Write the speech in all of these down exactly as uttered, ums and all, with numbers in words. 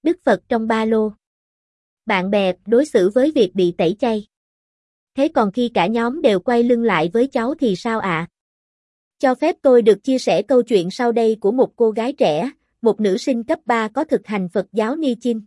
Đức Phật trong ba lô. Bạn bè đối xử với việc bị tẩy chay. Thế còn khi cả nhóm đều quay lưng lại với cháu thì sao ạ? À? Cho phép tôi được chia sẻ câu chuyện sau đây của một cô gái trẻ, một nữ sinh cấp ba có thực hành Phật giáo Ni Chin.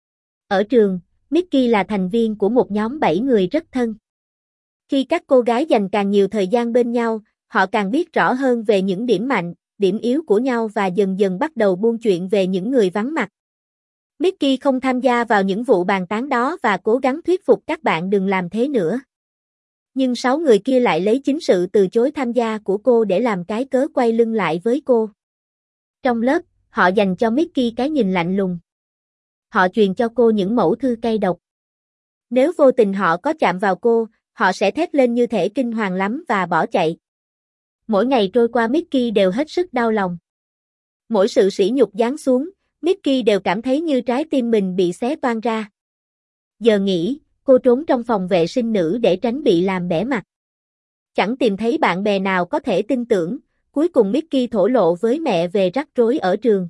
Ở trường, Mickey là thành viên của một nhóm bảy người rất thân. Khi các cô gái dành càng nhiều thời gian bên nhau, họ càng biết rõ hơn về những điểm mạnh, điểm yếu của nhau và dần dần bắt đầu buôn chuyện về những người vắng mặt. Mickey không tham gia vào những vụ bàn tán đó và cố gắng thuyết phục các bạn đừng làm thế nữa. Nhưng sáu người kia lại lấy chính sự từ chối tham gia của cô để làm cái cớ quay lưng lại với cô. Trong lớp, họ dành cho Mickey cái nhìn lạnh lùng. Họ truyền cho cô những mẫu thư cay độc. Nếu vô tình họ có chạm vào cô, họ sẽ thét lên như thể kinh hoàng lắm và bỏ chạy. Mỗi ngày trôi qua Mickey đều hết sức đau lòng. Mỗi sự sỉ nhục giáng xuống, Mickey đều cảm thấy như trái tim mình bị xé toang ra. Giờ nghỉ, cô trốn trong phòng vệ sinh nữ để tránh bị làm bẽ mặt. Chẳng tìm thấy bạn bè nào có thể tin tưởng, cuối cùng Mickey thổ lộ với mẹ về rắc rối ở trường.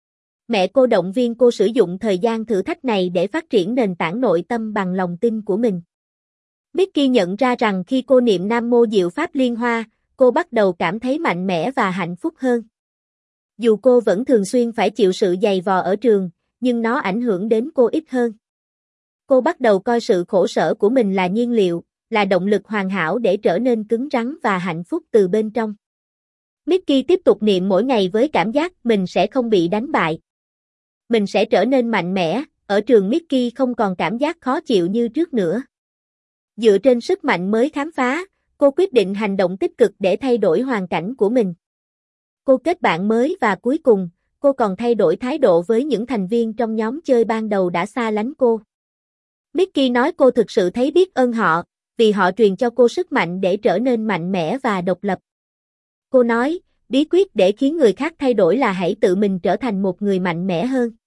Mẹ cô động viên cô sử dụng thời gian thử thách này để phát triển nền tảng nội tâm bằng lòng tin của mình. Mickey nhận ra rằng khi cô niệm Nam Mô Diệu Pháp Liên Hoa, cô bắt đầu cảm thấy mạnh mẽ và hạnh phúc hơn. Dù cô vẫn thường xuyên phải chịu sự dày vò ở trường, nhưng nó ảnh hưởng đến cô ít hơn. Cô bắt đầu coi sự khổ sở của mình là nhiên liệu, là động lực hoàn hảo để trở nên cứng rắn và hạnh phúc từ bên trong. Mickey tiếp tục niệm mỗi ngày với cảm giác mình sẽ không bị đánh bại. Mình sẽ trở nên mạnh mẽ, ở trường Mickey không còn cảm giác khó chịu như trước nữa. Dựa trên sức mạnh mới khám phá, cô quyết định hành động tích cực để thay đổi hoàn cảnh của mình. Cô kết bạn mới và cuối cùng, cô còn thay đổi thái độ với những thành viên trong nhóm chơi ban đầu đã xa lánh cô. Mickey nói cô thực sự thấy biết ơn họ, vì họ truyền cho cô sức mạnh để trở nên mạnh mẽ và độc lập. Cô nói, bí quyết để khiến người khác thay đổi là hãy tự mình trở thành một người mạnh mẽ hơn.